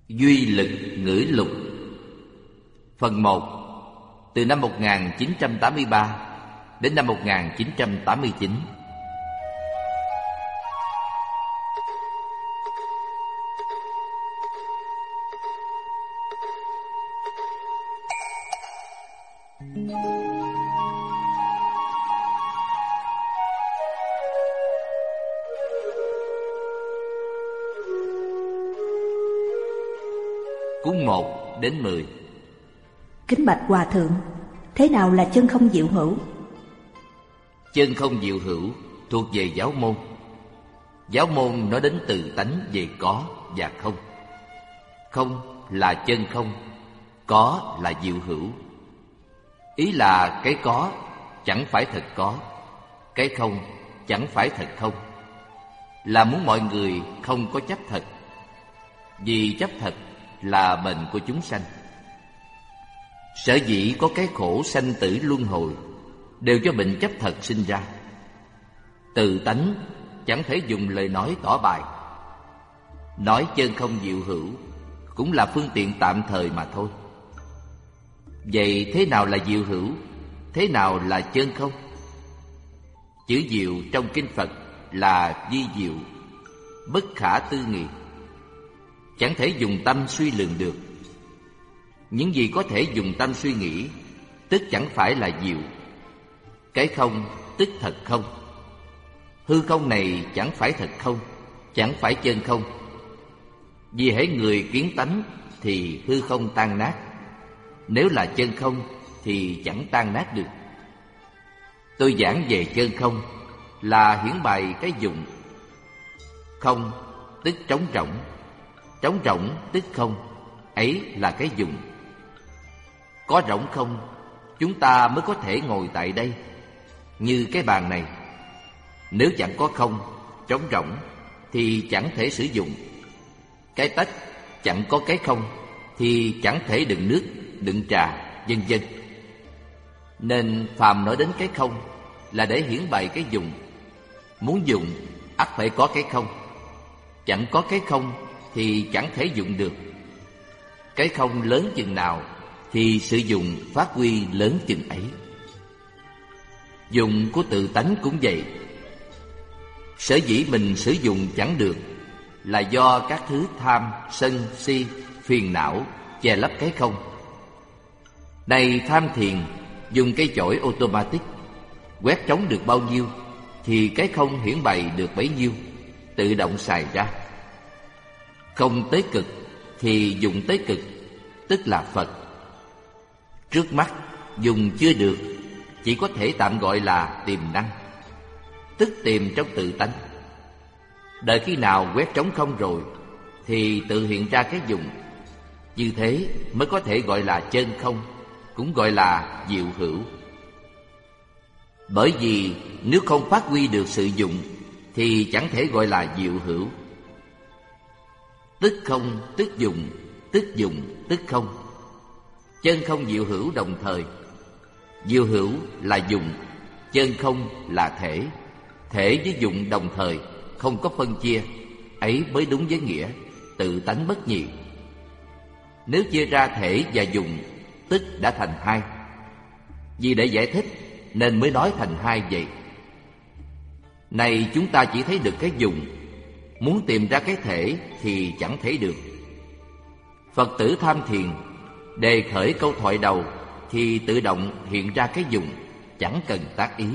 Duy lực ngữ lục. Phần 1. Từ năm 1983 đến năm 1989. Cuốn 1 đến 10. Kính bạch Hòa Thượng, thế nào là chân không diệu hữu? Chân không diệu hữu thuộc về giáo môn. Giáo môn nói đến từ tánh về có và không. Không là chân không, có là diệu hữu. Ý là cái có chẳng phải thật có, cái không chẳng phải thật không. Là muốn mọi người không có chấp thật. Vì chấp thật là bệnh của chúng sanh. Sở dĩ có cái khổ sanh tử luân hồi đều do bệnh chấp thật sinh ra. Từ tánh chẳng thể dùng lời nói tỏ bài. Nói chân không diệu hữu cũng là phương tiện tạm thời mà thôi. Vậy thế nào là diệu hữu? Thế nào là chân không? Chữ diệu trong kinh Phật là vi diệu, bất khả tư nghị, chẳng thể dùng tâm suy lường được. Những gì có thể dùng tâm suy nghĩ tức chẳng phải là diệu. Cái không tức thật không. Hư không này chẳng phải thật không, chẳng phải chân không. Vì hễ người kiến tánh thì hư không tan nát. Nếu là chân không thì chẳng tan nát được. Tôi giảng về chân không là hiển bày cái dụng. Không tức trống rỗng, trống rỗng tức không, ấy là cái dụng. Có rỗng không, chúng ta mới có thể ngồi tại đây. Như cái bàn này, nếu chẳng có không, trống rỗng thì chẳng thể sử dụng. Cái tách chẳng có cái không thì chẳng thể đựng nước, đựng trà, vân vân. Nên phàm nói đến cái không là để hiển bày cái dụng. Muốn dùng ắt phải có cái không. Chẳng có cái không thì chẳng thể dụng được. Cái không lớn chừng nào thì sử dụng phát huy lớn chừng ấy. Dụng của tự tánh cũng vậy. Sở dĩ mình sử dụng chẳng được là do các thứ tham, sân, si, phiền não che lấp cái không. Này tham thiền dùng cây chổi automatic, quét trống được bao nhiêu thì cái không hiển bày được bấy nhiêu, tự động xài ra. Không tới cực thì dùng tới cực, tức là Phật. Trước mắt dùng chưa được, chỉ có thể tạm gọi là tiềm năng, tức tìm trong tự tánh. Đợi khi nào quét trống không rồi thì tự hiện ra cái dùng. Như thế mới có thể gọi là chân không, cũng gọi là diệu hữu. Bởi vì nếu không phát huy được sự dụng thì chẳng thể gọi là diệu hữu. Tức không tức dụng, tức dụng tức không. Chân không diệu hữu đồng thời. Diệu hữu là dụng, chân không là thể. Thể với dụng đồng thời, không có phân chia. Ấy mới đúng với nghĩa tự tánh bất nhị. Nếu chia ra thể và dụng, tức đã thành hai. Vì để giải thích nên mới nói thành hai vậy. Này chúng ta chỉ thấy được cái dụng, muốn tìm ra cái thể thì chẳng thấy được. Phật tử tham thiền đề khởi câu thoại đầu thì tự động hiện ra cái dụng, chẳng cần tác ý.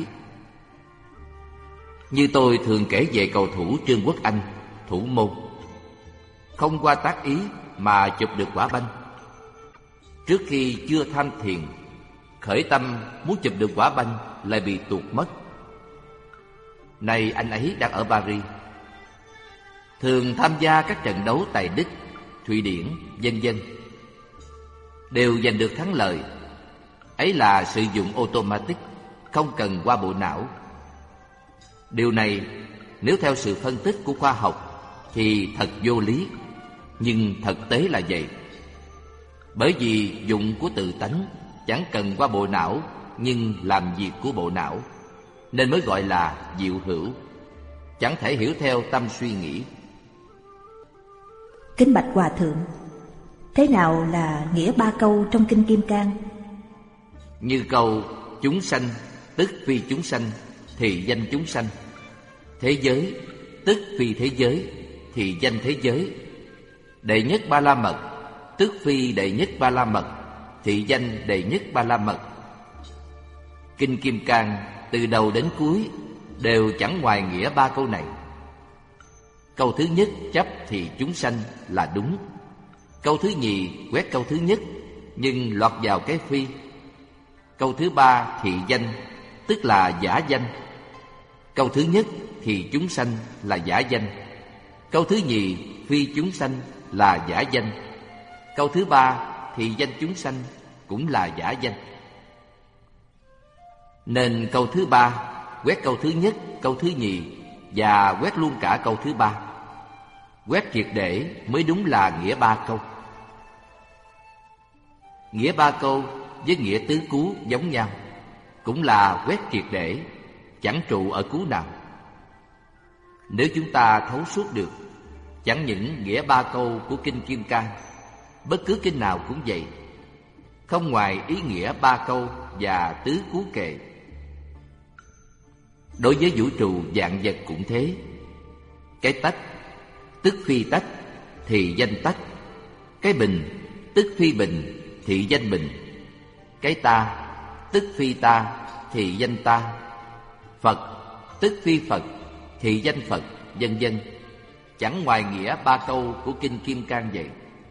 Như tôi thường kể về cầu thủ Trương Quốc Anh, thủ môn. Không qua tác ý mà chụp được quả banh. Trước khi chưa tham thiền, khởi tâm muốn chụp được quả banh lại bị tuột mất. Nay anh ấy đang ở Paris, thường tham gia các trận đấu tại Đức, Thụy Điển, vân vân, đều giành được thắng lợi. Ấy là sử dụng automatic, không cần qua bộ não. Điều này nếu theo sự phân tích của khoa học thì thật vô lý, nhưng thực tế là vậy. Bởi vì dụng của tự tánh chẳng cần qua bộ não, nhưng làm việc của bộ não, nên mới gọi là diệu hữu, chẳng thể hiểu theo tâm suy nghĩ. Kính bạch Hòa Thượng, Thế nào là nghĩa ba câu trong Kinh Kim Cang? Như câu chúng sanh tức phi chúng sanh thì danh chúng sanh, thế giới tức phi thế giới thì danh thế giới, đệ nhất ba la mật tức phi đệ nhất ba la mật thì danh đệ nhất ba la mật. Kinh Kim Cang từ đầu đến cuối đều chẳng ngoài nghĩa ba câu này. Câu thứ nhất chấp thì chúng sanh là đúng. Câu thứ nhì quét câu thứ nhất nhưng lọt vào cái phi. Câu thứ ba thì danh tức là giả danh. Câu thứ nhất thì chúng sanh là giả danh. Câu thứ nhì phi chúng sanh là giả danh. Câu thứ ba thì danh chúng sanh cũng là giả danh. Nên câu thứ ba quét câu thứ nhất, câu thứ nhì và quét luôn cả câu thứ ba. Quét triệt để mới đúng là nghĩa ba câu. Nghĩa ba câu với nghĩa tứ cú giống nhau, cũng là quét triệt để, chẳng trụ ở cú nào. Nếu chúng ta thấu suốt được, chẳng những nghĩa ba câu của Kinh Kim Cang, bất cứ kinh nào cũng vậy, không ngoài ý nghĩa ba câu và tứ cú kệ. Đối với vũ trụ vạn vật cũng thế. Cái tách tức phi tách thì danh tách. Cái bình tức phi bình thì danh bình. Cái ta tức phi ta thì danh ta. Phật tức phi Phật thì danh Phật, vân vân. Chẳng ngoài nghĩa ba câu của Kinh Kim Cang vậy.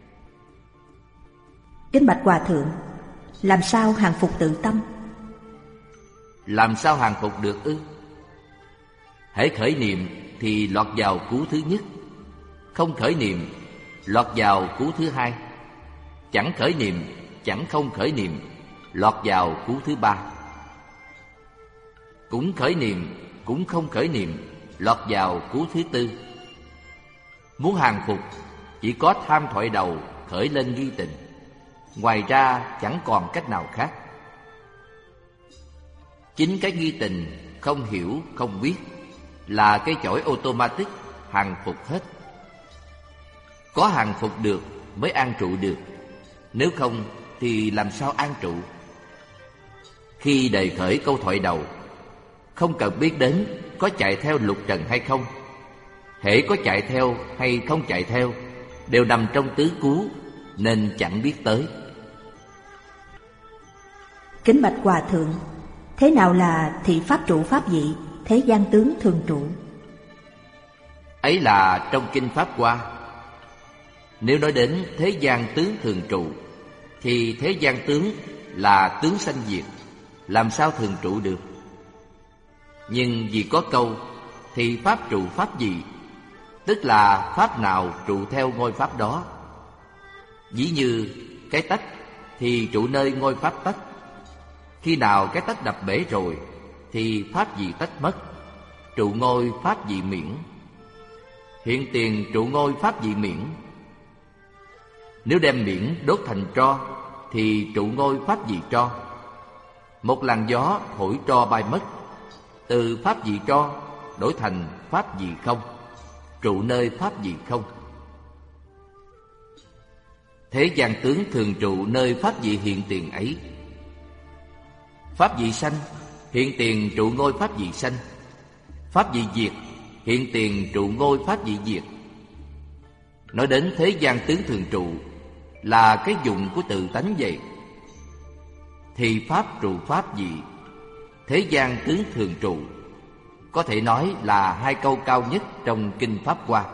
Kính bạch Hòa Thượng, làm sao hàng phục tự tâm? Làm sao hàng phục được ư? Hễ khởi niệm thì lọt vào cú thứ nhất, không khởi niệm lọt vào cú thứ hai, chẳng khởi niệm chẳng không khởi niệm lọt vào cú thứ ba, cũng khởi niệm cũng không khởi niệm lọt vào cú thứ tư. Muốn hàng phục chỉ có tham thoại đầu khởi lên nghi tình, ngoài ra chẳng còn cách nào khác. Chính cái nghi tình không hiểu không biết là cái chổi automatic hàng phục hết. Có hàng phục được mới an trụ được, nếu không thì làm sao an trụ? Khi đề khởi câu thoại đầu, không cần biết đến có chạy theo lục trần hay không. Hễ có chạy theo hay không chạy theo đều nằm trong tứ cú, nên chẳng biết tới. Kính bạch Hòa Thượng, thế nào là thị pháp trụ pháp vị, thế gian tướng thường trụ? Ấy là trong Kinh Pháp Hoa. Nếu nói đến thế gian tướng thường trụ, thì thế gian tướng là tướng sanh diệt, làm sao thường trụ được? Nhưng vì có câu thì pháp trụ pháp gì, tức là pháp nào trụ theo ngôi pháp đó. Ví như cái tách thì trụ nơi ngôi pháp tách. Khi nào cái tách đập bể rồi thì pháp vị tách mất, trụ ngôi pháp vị miễn. Hiện tiền trụ ngôi pháp vị miễn. Nếu đem miễn đốt thành tro thì trụ ngôi pháp vị tro. Một làn gió thổi tro bay mất, từ pháp vị tro đổi thành pháp vị không, trụ nơi pháp vị không. Thế gian tướng thường trụ nơi pháp vị hiện tiền ấy. Pháp vị sanh, hiện tiền trụ ngôi pháp vị sanh. Pháp vị diệt, hiện tiền trụ ngôi pháp vị diệt. Nói đến thế gian tướng thường trụ là cái dụng của tự tánh vậy. Thì pháp trụ pháp vị, thế gian tướng thường trụ, có thể nói là hai câu cao nhất trong Kinh Pháp Hoa.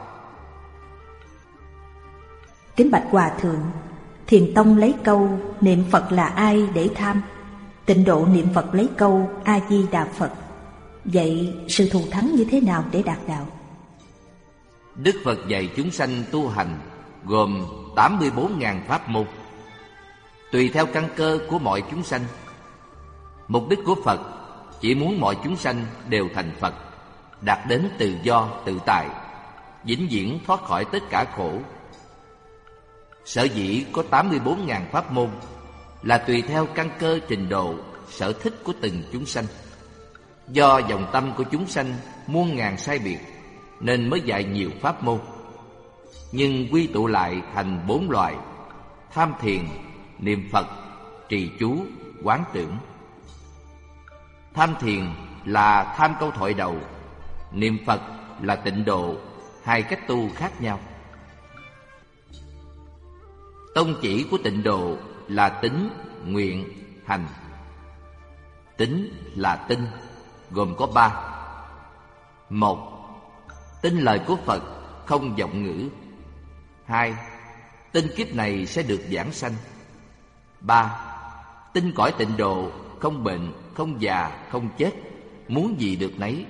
Kính bạch Hòa Thượng, Thiền Tông lấy câu niệm Phật là ai để tham, Tịnh Độ niệm Phật lấy câu A Di Đà Phật. Vậy sự thù thắng như thế nào để đạt đạo? Đức Phật dạy chúng sanh tu hành gồm 84.000 pháp môn, tùy theo căn cơ của mọi chúng sanh. Mục đích của Phật chỉ muốn mọi chúng sanh đều thành Phật, đạt đến tự do tự tại, vĩnh viễn thoát khỏi tất cả khổ. Sở dĩ có 84.000 pháp môn là tùy theo căn cơ trình độ, sở thích của từng chúng sanh. Do dòng tâm của chúng sanh muôn ngàn sai biệt nên mới dạy nhiều pháp môn, nhưng quy tụ lại thành 4 loại: tham thiền, niệm Phật, trì chú, quán tưởng. Tham thiền là tham câu thoại đầu, niệm Phật là tịnh độ, hai cách tu khác nhau. Tông chỉ của tịnh độ là tín, nguyện, hành. Tín là tin, gồm có 3. 1. Tin lời của Phật, không vọng ngữ. 2. Tin kiếp này sẽ được vãng sanh. 3. Tin cõi tịnh độ, không bệnh, không già, không chết, muốn gì được nấy.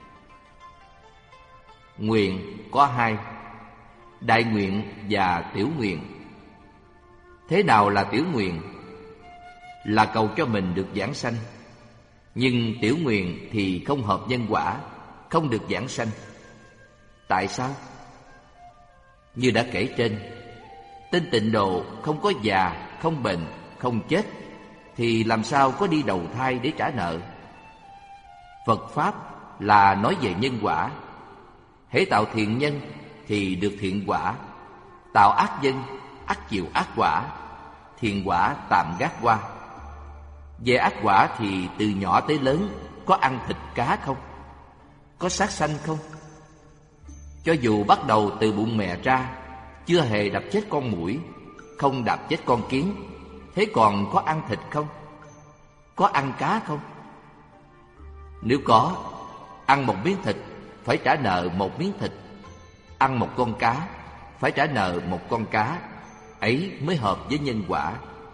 Nguyện có 2: đại nguyện và tiểu nguyện. Thế nào là tiểu nguyện? Là cầu cho mình được vãng sanh. Nhưng tiểu nguyện thì không hợp nhân quả, không được vãng sanh. Tại sao? Như đã kể trên, tin tịnh độ không có già, không bệnh, không chết, thì làm sao có đi đầu thai để trả nợ? Phật Pháp là nói về nhân quả. Hễ tạo thiện nhân thì được thiện quả, tạo ác nhân ắt chịu ác quả, thiện quả tạm gác qua. Về ác quả thì từ nhỏ tới lớn có ăn thịt cá không? Có sát sanh không? Cho dù bắt đầu từ bụng mẹ ra, chưa hề đập chết con muỗi, không đập chết con kiến, thế còn có ăn thịt không? Có ăn cá không? Nếu có, ăn một miếng thịt phải trả nợ một miếng thịt, ăn một con cá phải trả nợ một con cá, ấy mới hợp với nhân quả.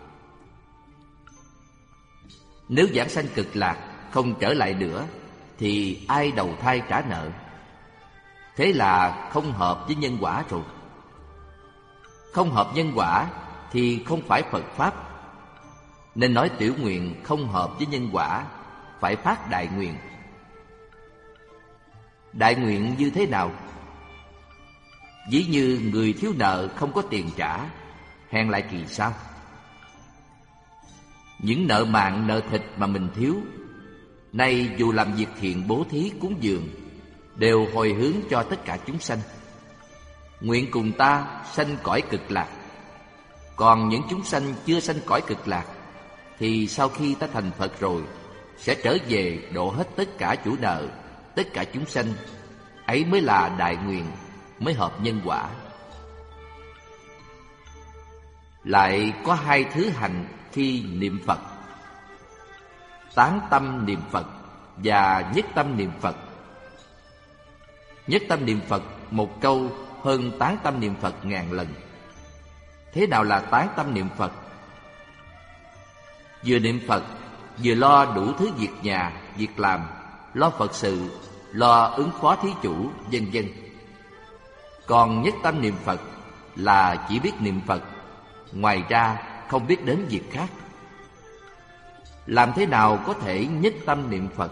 Nếu vãng sanh cực lạc không trở lại nữa thì ai đầu thai trả nợ? Thế là không hợp với nhân quả rồi. Không hợp nhân quả thì không phải Phật Pháp. Nên nói tiểu nguyện không hợp với nhân quả, phải phát đại nguyện. Đại nguyện như thế nào? Ví như người thiếu nợ không có tiền trả, hẹn lại kỳ sau. Những nợ mạng, nợ thịt mà mình thiếu, nay dù làm việc thiện bố thí cúng dường, đều hồi hướng cho tất cả chúng sanh. Nguyện cùng ta sanh cõi cực lạc. Còn những chúng sanh chưa sanh cõi cực lạc thì sau khi ta thành Phật rồi sẽ trở về độ hết tất cả chủ nợ, tất cả chúng sanh. Ấy mới là đại nguyện, mới hợp nhân quả. Lại có 2 thứ hành khi niệm Phật: tán tâm niệm Phật và nhất tâm niệm Phật. Nhất tâm niệm Phật một câu hơn tán tâm niệm Phật ngàn lần. Thế nào là tán tâm niệm Phật? Vừa niệm Phật, vừa lo đủ thứ việc nhà, việc làm, lo Phật sự, lo ứng phó thí chủ, vân vân. Còn nhất tâm niệm Phật là chỉ biết niệm Phật, ngoài ra không biết đến việc khác. Làm thế nào có thể nhất tâm niệm Phật?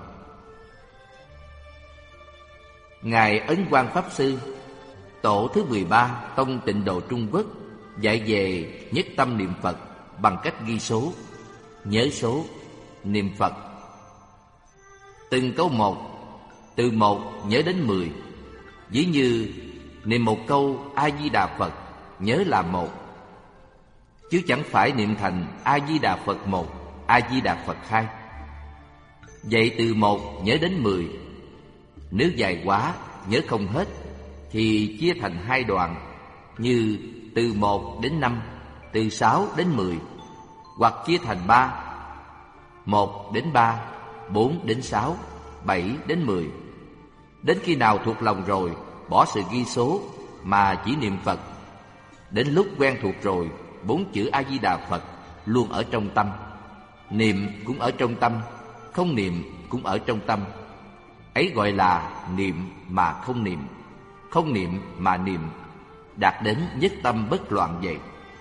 Ngài Ấn Quang Pháp Sư, tổ thứ 13 tông Tịnh Độ Trung Quốc, dạy về nhất tâm niệm Phật bằng cách ghi số, nhớ số, niệm Phật. Từng câu một, từ 1 nhớ đến 10. Ví như niệm một câu A-di-đà Phật, nhớ là 1, chứ chẳng phải niệm thành A-di-đà Phật 1, A-di-đà Phật 2. Vậy từ 1 nhớ đến 10. Nếu dài quá, nhớ không hết, thì chia thành 2 đoạn, như từ 1 đến 5, từ 6 đến 10, hoặc chia thành 3, 1 đến 3, 4 đến 6, 7 đến 10. Đến khi nào thuộc lòng rồi, bỏ sự ghi số mà chỉ niệm Phật. Đến lúc quen thuộc rồi, 4 chữ A-di-đà Phật luôn ở trong tâm. Niệm cũng ở trong tâm, không niệm cũng ở trong tâm. Ấy gọi là niệm mà không niệm, không niệm mà niệm, đạt đến nhất tâm bất loạn vậy.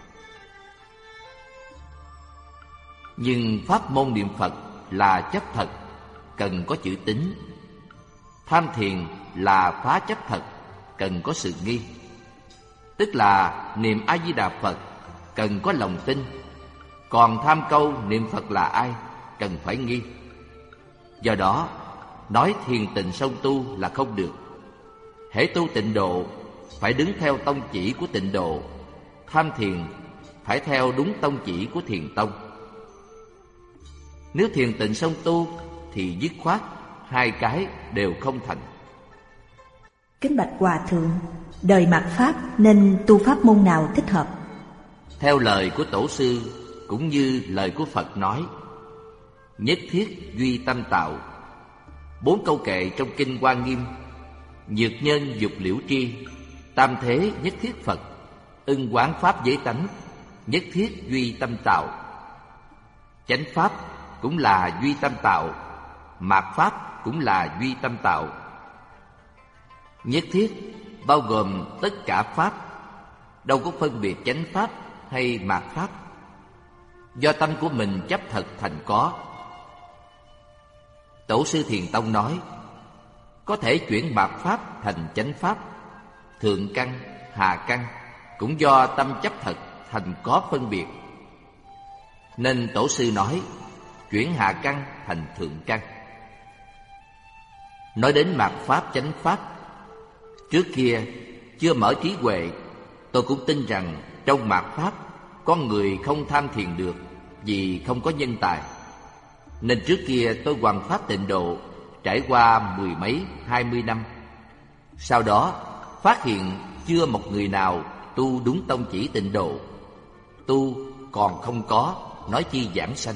Nhưng pháp môn niệm Phật là chấp thật, cần có chữ tín. Tham thiền là phá chấp thật, cần có sự nghi. Tức là niệm A-di-đà Phật cần có lòng tin, còn tham câu niệm Phật là ai cần phải nghi. Do đó nói thiền tịnh song tu là không được. Hễ tu tịnh độ phải đứng theo tông chỉ của tịnh độ. Tham thiền phải theo đúng tông chỉ của Thiền tông. Nếu thiền tịnh song tu thì dứt khoát hai cái đều không thành. Kính bạch Hòa Thượng, đời mạt Pháp nên tu pháp môn nào thích hợp? Theo lời của Tổ sư cũng như lời của Phật nói, nhất thiết duy tâm tạo. 4 câu kệ trong Kinh Hoa Nghiêm: nhược nhân dục liễu tri, tam thế nhất thiết Phật, ưng quán pháp giới tánh, nhất thiết duy tâm tạo. Chánh pháp cũng là duy tâm tạo, mạt pháp cũng là duy tâm tạo. Nhất thiết bao gồm tất cả pháp, đâu có phân biệt chánh pháp hay mạt pháp. Do tâm của mình chấp thật thành có. Tổ sư Thiền tông nói, có thể chuyển mạt pháp thành chánh pháp, thượng căn, hạ căn cũng do tâm chấp thật thành có phân biệt. Nên Tổ sư nói, chuyển hạ căn thành thượng căn. Nói đến mạt pháp chánh pháp, trước kia chưa mở trí huệ, tôi cũng tin rằng trong mạt pháp con người không tham thiền được vì không có nhân tài. Nên trước kia tôi hoằng pháp tịnh độ trải qua 10 mấy 20 năm. Sau đó phát hiện chưa một người nào tu đúng tông chỉ tịnh độ. Tu còn không có, nói chi giảng sanh.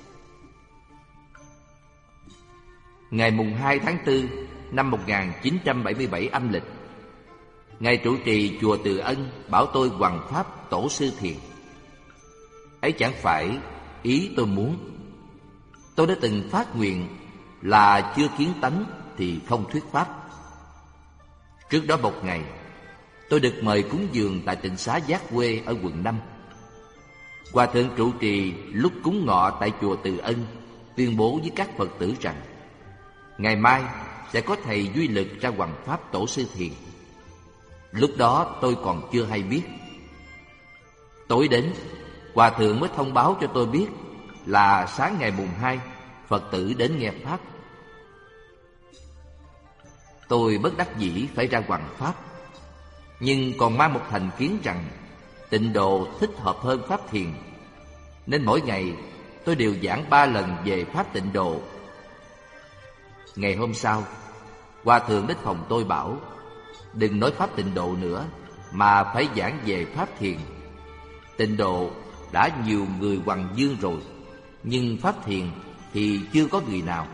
Ngày mùng 2 tháng 4 năm 1977 âm lịch, Ngài trụ trì chùa Từ Ân bảo tôi hoằng pháp Tổ sư Thiền. Ấy chẳng phải ý tôi muốn. Tôi đã từng phát nguyện là chưa kiến tánh thì không thuyết pháp. Trước đó một ngày, tôi được mời cúng dường tại tịnh xá Giác Huê ở quận 5. Hòa thượng trụ trì lúc cúng ngọ tại chùa Từ Ân tuyên bố với các Phật tử rằng ngày mai sẽ có thầy Duy Lực ra hoằng pháp Tổ sư Thiền. Lúc đó tôi còn chưa hay biết. Tối đến, Hòa thượng mới thông báo cho tôi biết là sáng ngày mùng 2 Phật tử đến nghe pháp. Tôi bất đắc dĩ phải ra hoằng pháp, nhưng còn mang một thành kiến rằng tịnh độ thích hợp hơn pháp thiền, nên mỗi ngày tôi đều giảng 3 lần về pháp tịnh độ. Ngày hôm sau, Hòa thượng đến phòng tôi bảo đừng nói pháp tịnh độ nữa, mà phải giảng về pháp thiền. Tịnh độ đã nhiều người hoằng dương rồi, nhưng pháp thiền thì chưa có người nào.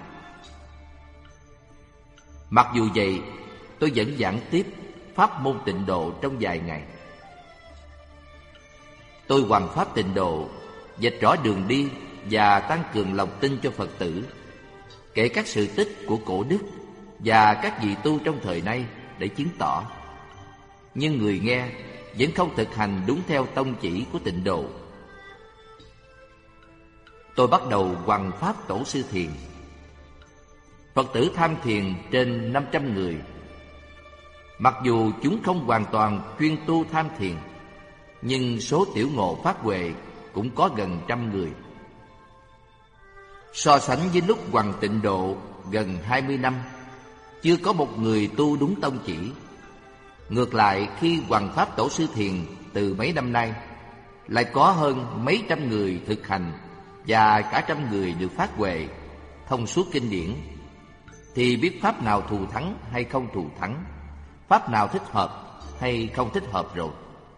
Mặc dù vậy, tôi vẫn giảng tiếp pháp môn tịnh độ trong vài ngày. Tôi hoằng pháp tịnh độ, vạch rõ đường đi và tăng cường lòng tin cho Phật tử, kể các sự tích của cổ đức và các vị tu trong thời nay để chứng tỏ. Nhưng người nghe vẫn không thực hành đúng theo tông chỉ của tịnh độ. Tôi bắt đầu hoằng pháp Tổ sư Thiền. Phật tử tham thiền trên 500 người. Mặc dù chúng không hoàn toàn chuyên tu tham thiền, nhưng số tiểu ngộ phát huệ cũng có gần 100 người. So sánh với lúc hoằng tịnh độ gần 20 năm, chưa có một người tu đúng tông chỉ. Ngược lại, khi hoằng pháp Tổ sư Thiền từ mấy năm nay, lại có hơn mấy trăm người thực hành và cả 100 người được phát huệ, thông suốt kinh điển, thì biết pháp nào thù thắng hay không thù thắng, pháp nào thích hợp hay không thích hợp rồi.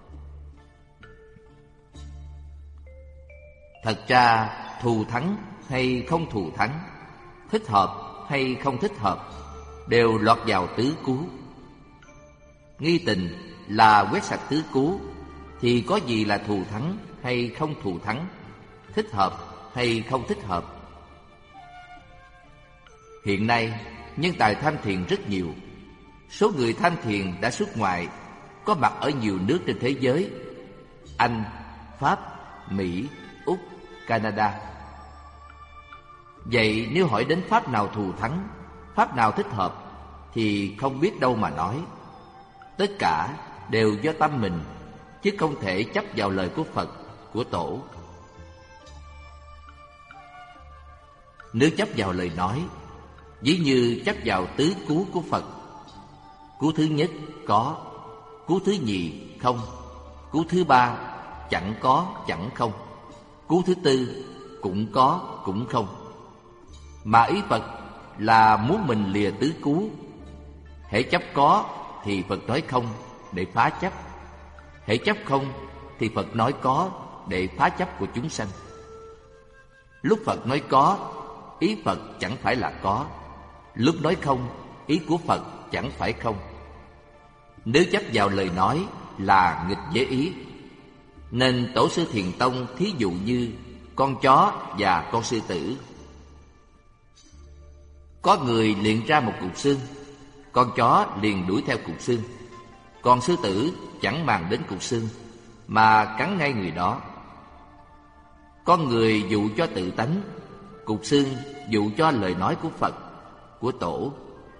Thật ra thù thắng hay không thù thắng, thích hợp hay không thích hợp, đều lọt vào tứ cứu. Nghi tình là quét sạch tứ cứu, thì có gì là thù thắng hay không thù thắng, thích hợp hay không thích hợp. Hiện nay, nhân tài tham thiền rất nhiều. Số người tham thiền đã xuất ngoại, có mặt ở nhiều nước trên thế giới: Anh, Pháp, Mỹ, Úc, Canada. Vậy nếu hỏi đến pháp nào thù thắng, pháp nào thích hợp, thì không biết đâu mà nói. Tất cả đều do tâm mình, chứ không thể chấp vào lời của Phật, của Tổ. Nếu chấp vào lời nói, ví như chấp vào tứ cứu của Phật. Cứu thứ nhất có, cứu thứ nhì không, cứu thứ ba chẳng có chẳng không. Cú thứ tư cũng có cũng không. Mà ý Phật là muốn mình lìa tứ cú. Hễ chấp có thì Phật nói không để phá chấp. Hễ chấp không thì Phật nói có để phá chấp của chúng sanh. Lúc Phật nói có, ý Phật chẳng phải là có. Lúc nói không, ý của Phật chẳng phải không. Nếu chấp vào lời nói là nghịch với ý. Nên Tổ sư Thiền Tông thí dụ như con chó và con sư tử. Có người luyện ra một cục xương, con chó liền đuổi theo cục xương. Còn sư tử chẳng màng đến cục xương mà cắn ngay người đó. Con người dụ cho tự tánh, cục xương dụ cho lời nói của Phật, của Tổ.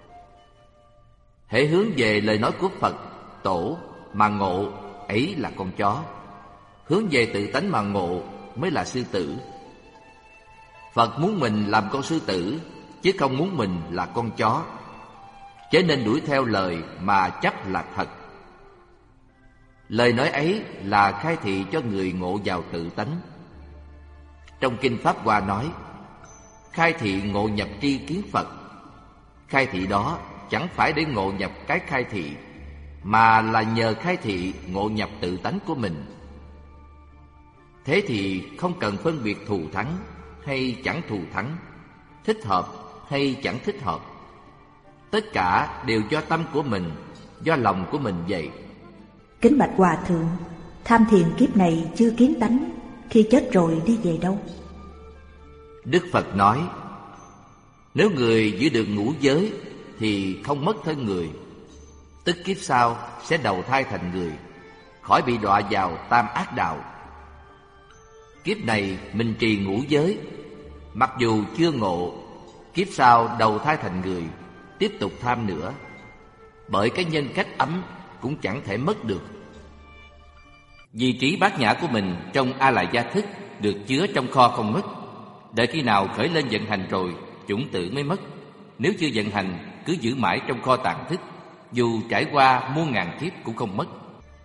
Hễ hướng về lời nói của Phật, Tổ mà ngộ, ấy là con chó. Hướng về tự tánh mà ngộ mới là sư tử. Phật muốn mình làm con sư tử, chứ không muốn mình là con chó. Chớ nên đuổi theo lời mà chấp là thật. Lời nói ấy là khai thị cho người ngộ vào tự tánh. Trong Kinh Pháp Hoa nói, khai thị ngộ nhập tri kiến Phật. Khai thị đó chẳng phải để ngộ nhập cái khai thị, mà là nhờ khai thị ngộ nhập tự tánh của mình. Thế thì không cần phân biệt thù thắng hay chẳng thù thắng, thích hợp hay chẳng thích hợp. Tất cả đều do tâm của mình, do lòng của mình vậy. Kính bạch Hòa Thượng, tham thiền kiếp này chưa kiến tánh, khi chết rồi đi về đâu? Đức Phật nói, nếu người giữ được ngũ giới thì không mất thân người, tức kiếp sau sẽ đầu thai thành người, khỏi bị đọa vào tam ác đạo. Kiếp này mình trì ngũ giới, mặc dù chưa ngộ, kiếp sau đầu thai thành người, tiếp tục tham nữa. Bởi cái nhân cách ấm cũng chẳng thể mất được. Vị trí bát nhã của mình trong A Lại Gia Thức được chứa trong kho không mất. Đợi khi nào khởi lên vận hành rồi, chủng tử mới mất. Nếu chưa vận hành, cứ giữ mãi trong kho tàng thức, dù trải qua muôn ngàn kiếp cũng không mất.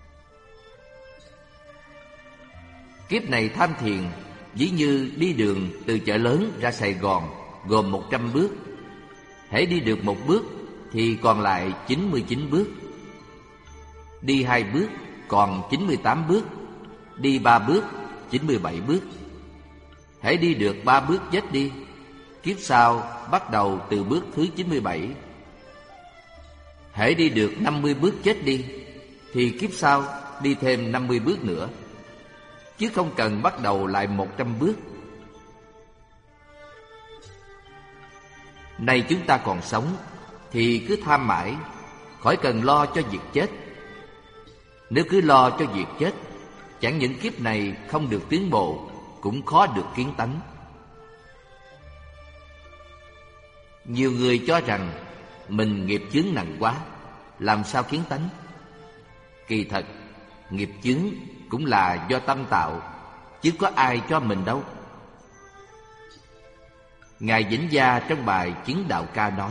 Kiếp này tham thiền ví như đi đường từ chợ lớn ra Sài Gòn gồm 100 bước. Hễ đi được 1 bước thì còn lại 99 bước. Đi 2 bước còn 98 bước. Đi 3 bước 97 bước. Hễ đi được 3 bước chết đi, kiếp sau bắt đầu từ bước thứ 97. Hễ đi được 50 bước chết đi, thì kiếp sau đi thêm 50 bước nữa, chứ không cần bắt đầu lại 100 bước. Nay chúng ta còn sống thì cứ tham mãi, khỏi cần lo cho việc chết. Nếu cứ lo cho việc chết, chẳng những kiếp này không được tiến bộ, cũng khó được kiến tánh. Nhiều người cho rằng mình nghiệp chướng nặng quá, làm sao kiến tánh? Kỳ thật, nghiệp chướng cũng là do tâm tạo, chứ có ai cho mình đâu. Ngài Vĩnh Gia trong bài Chứng Đạo Ca nói,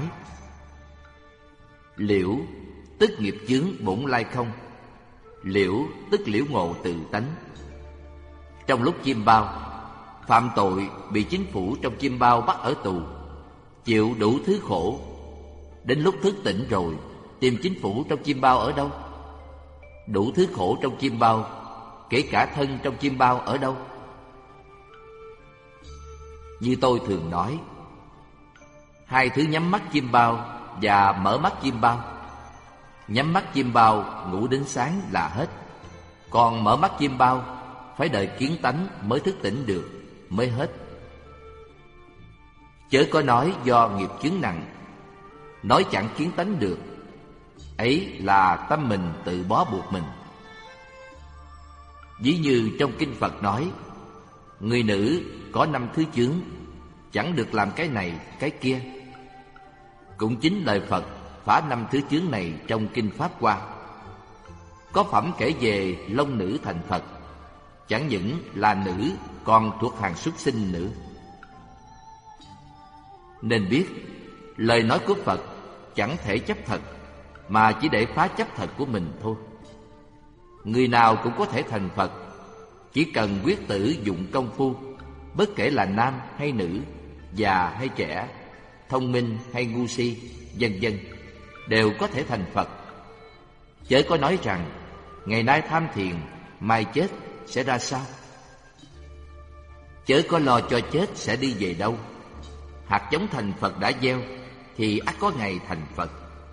liễu tức nghiệp chướng bổn lai không, liễu tức liễu ngộ tự tánh. Trong lúc chiêm bao, phạm tội bị chính phủ trong chiêm bao bắt ở tù, chịu đủ thứ khổ. Đến lúc thức tỉnh rồi, tìm chính phủ trong chiêm bao ở đâu? Đủ thứ khổ trong chiêm bao, kể cả thân trong chiêm bao ở đâu? Như tôi thường nói, 2 thứ nhắm mắt chiêm bao và mở mắt chiêm bao. Nhắm mắt chiêm bao ngủ đến sáng là hết, còn mở mắt chiêm bao phải đợi kiến tánh mới thức tỉnh được, mới hết. Chớ có nói do nghiệp chướng nặng, nói chẳng kiến tánh được, ấy là tâm mình tự bó buộc mình. Ví như trong Kinh Phật nói, người nữ có 5 thứ chướng, chẳng được làm cái này, cái kia. Cũng chính lời Phật phá 5 thứ chướng này trong Kinh Pháp Hoa. Có phẩm kể về long nữ thành Phật, chẳng những là nữ còn thuộc hàng súc sinh nữa. Nên biết, lời nói của Phật chẳng thể chấp thật, mà chỉ để phá chấp thật của mình thôi. Người nào cũng có thể thành Phật, Chỉ cần quyết tử dụng công phu, bất kể là nam hay nữ, già hay trẻ, thông minh hay ngu si, vân vân, đều có thể thành Phật. Chớ có nói rằng ngày nay tham thiền, mai chết sẽ ra sao. Chớ có lo cho chết sẽ đi về đâu. Hạt giống thành Phật đã gieo thì ắt có ngày thành Phật.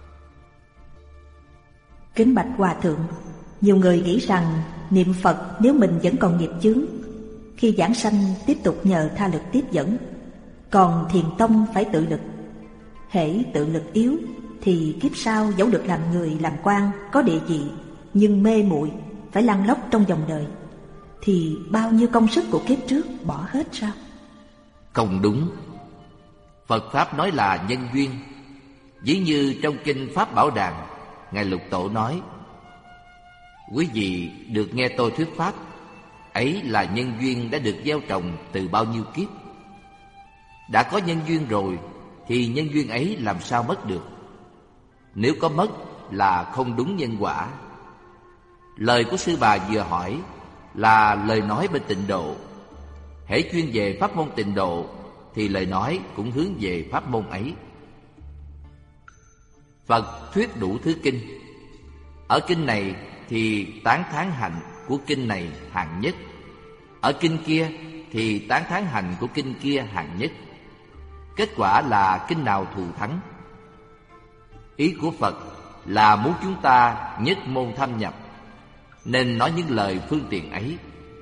Kính bạch Hòa Thượng, nhiều người nghĩ rằng niệm Phật nếu mình vẫn còn nghiệp chướng, khi giảng sanh tiếp tục nhờ tha lực tiếp dẫn, còn thiền tông phải tự lực. Hễ tự lực yếu thì kiếp sau dẫu được làm người làm quan có địa vị, nhưng mê muội phải lăn lóc trong dòng đời, thì bao nhiêu công sức của kiếp trước bỏ hết sao? Không đúng. Phật Pháp nói là nhân duyên. Ví như trong kinh Pháp Bảo Đàn, Ngài Lục Tổ nói: quý vị được nghe tôi thuyết Pháp, ấy là nhân duyên đã được gieo trồng từ bao nhiêu kiếp. Đã có nhân duyên rồi thì nhân duyên ấy làm sao mất được. Nếu có mất là không đúng nhân quả. Lời của sư bà vừa hỏi là lời nói bên Tịnh Độ. Hễ chuyên về pháp môn Tịnh Độ thì lời nói cũng hướng về pháp môn ấy. Phật thuyết đủ thứ kinh. Ở kinh này thì tán thán hạnh của kinh này hạng nhất, ở kinh kia thì tán thán hạnh của kinh kia hạng nhất. Kết quả là kinh nào thù thắng. Ý của Phật là muốn chúng ta nhất môn thâm nhập, nên nói những lời phương tiện ấy.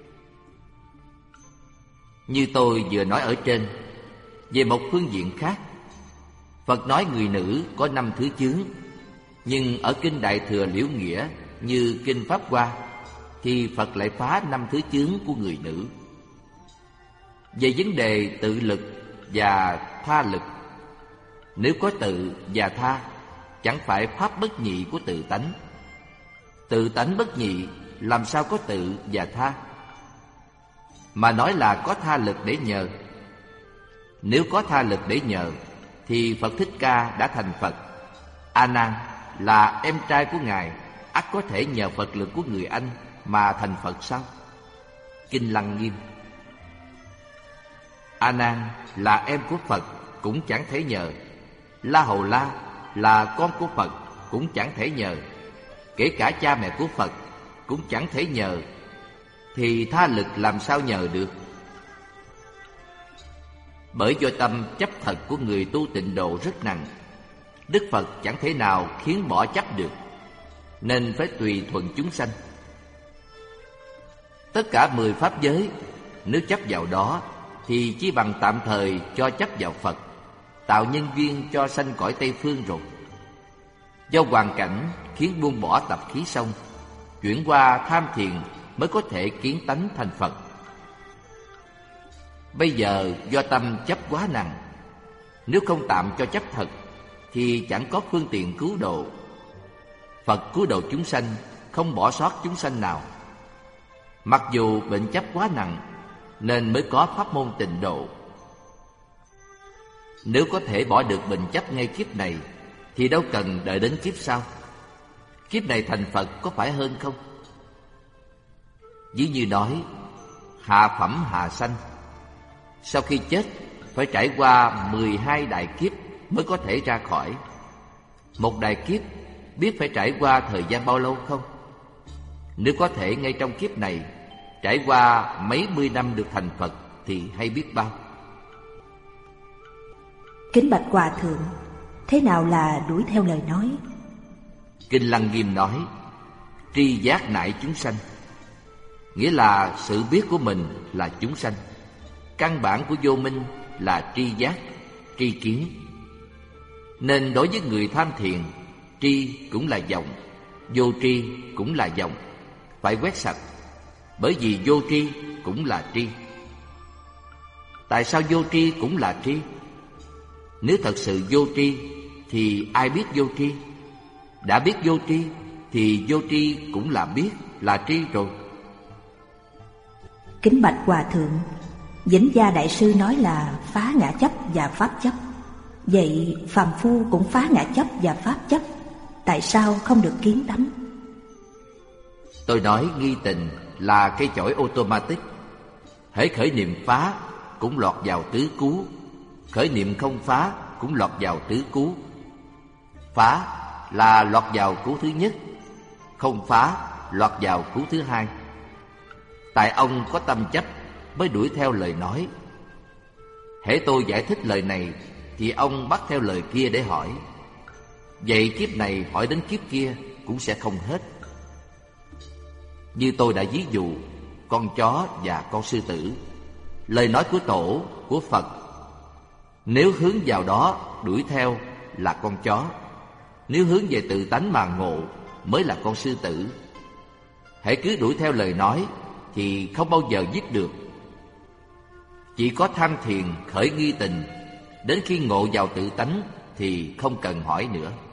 Như tôi vừa nói ở trên, về một phương diện khác, Phật nói người nữ có 5 thứ chướng, nhưng ở kinh Đại Thừa Liễu Nghĩa như kinh Pháp Hoa thì Phật lại phá 5 thứ chướng của người nữ. Về vấn đề tự lực và tha lực, nếu có tự và tha, chẳng phải pháp bất nhị của tự tánh. Tự tánh bất nhị, làm sao có tự và tha? Mà nói là có tha lực để nhờ. Nếu có tha lực để nhờ thì Phật Thích Ca đã thành Phật. A Nan là em trai của Ngài, ắt có thể nhờ Phật lực của người anh mà thành Phật sao? Kinh Lăng Nghiêm. A Nan là em của Phật, cũng chẳng thể nhờ. La Hầu La là con của Phật, cũng chẳng thể nhờ. Kể cả cha mẹ của Phật cũng chẳng thể nhờ, thì tha lực làm sao nhờ được? Bởi do tâm chấp thật của người tu Tịnh Độ rất nặng, Đức Phật chẳng thể nào khiến bỏ chấp được, nên phải tùy thuận chúng sanh. Tất cả 10 pháp giới, nếu chấp vào đó thì chỉ bằng tạm thời cho chấp vào Phật, tạo nhân duyên cho sanh cõi Tây Phương rồi. Do hoàn cảnh khiến buông bỏ tập khí xong, chuyển qua tham thiền mới có thể kiến tánh thành Phật. Bây giờ do tâm chấp quá nặng, nếu không tạm cho chấp thật thì chẳng có phương tiện cứu độ. Phật cứu độ chúng sanh, không bỏ sót chúng sanh nào. Mặc dù bệnh chấp quá nặng, nên mới có pháp môn Tịnh Độ. Nếu có thể bỏ được bệnh chấp ngay kiếp này thì đâu cần đợi đến kiếp sau. Kiếp này thành Phật có phải hơn không? Ví như nói hạ phẩm hạ sanh, sau khi chết phải trải qua 12 đại kiếp mới có thể ra khỏi. Một đại kiếp biết phải trải qua thời gian bao lâu không? Nếu có thể ngay trong kiếp này trải qua mấy mươi năm được thành Phật thì hay biết bao. Kính bạch Hòa Thượng, thế nào là đuổi theo lời nói? Kinh Lăng Nghiêm nói tri giác nại chúng sanh, nghĩa là sự biết của mình là chúng sanh. Căn bản của vô minh là tri giác, tri kiến. Nên đối với người tham thiền, tri cũng là vọng, vô tri cũng là vọng, phải quét sạch. Bởi vì vô tri cũng là tri. Tại sao vô tri cũng là tri? Nếu thật sự vô tri thì ai biết vô tri? Đã biết vô tri thì vô tri cũng là biết, là tri rồi. Kính bạch Hòa Thượng, Vĩnh Gia Đại Sư nói là phá ngã chấp và pháp chấp. Vậy phàm phu cũng phá ngã chấp và pháp chấp, tại sao không được kiến tánh? Tôi nói nghi tình là cây chổi automatic. Hễ khởi niệm phá cũng lọt vào tứ cứu, khởi niệm không phá cũng lọt vào tứ cứu. Phá là lọt vào cứu thứ nhất, không phá lọt vào cứu thứ hai. Tại ông có tâm chấp mới đuổi theo lời nói. Hễ tôi giải thích lời này thì ông bắt theo lời kia để hỏi. Vậy kiếp này hỏi đến kiếp kia cũng sẽ không hết. Như tôi đã ví dụ con chó và con sư tử. Lời nói của Tổ, của Phật, nếu hướng vào đó đuổi theo là con chó, nếu hướng về tự tánh mà ngộ mới là con sư tử. Hãy cứ đuổi theo lời nói thì không bao giờ giết được. Chỉ có tham thiền khởi nghi tình, đến khi ngộ vào tự tánh thì không cần hỏi nữa.